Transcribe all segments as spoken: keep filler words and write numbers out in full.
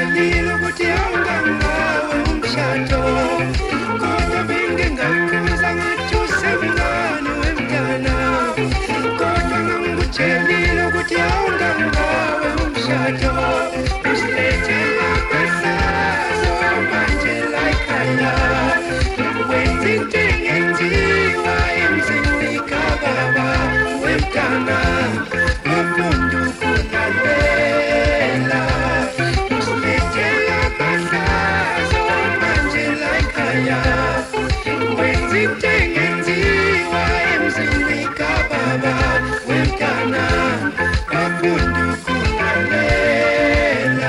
ngikutshelile ukuthi awungangawe umshado kodwa bengingakhuza ngathi usemncane wemntana kodwa ngikutshelile ukuthi awungangawe umshado usilethela amasazo manje layikhaya wenza into engenziwa emzini kababa wemntana wafunda ukulalela usilethela amasazo manje layikhaya wenza into engenziwa emzini kababa wemntana wafunda ukulalela.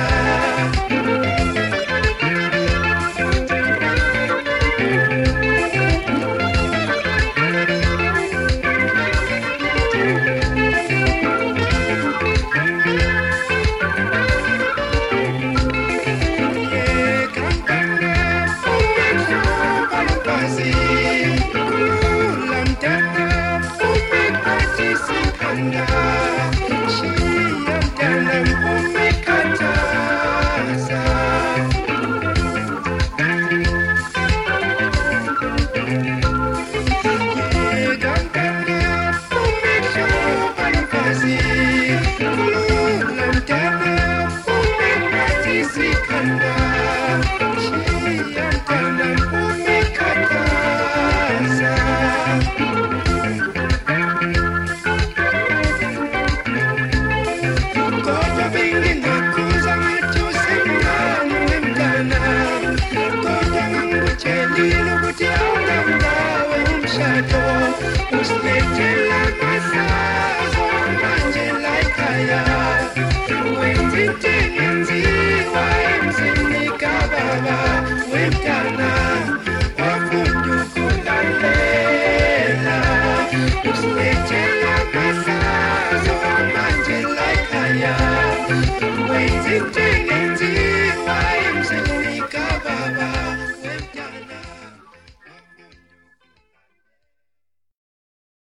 Usilethela amasazo manje layikhaya wenza into engenziwa emzini kababa wemntana wafunda ukulalela usilethela amasazo manje layikhaya wenza into engenziwa emzini kababa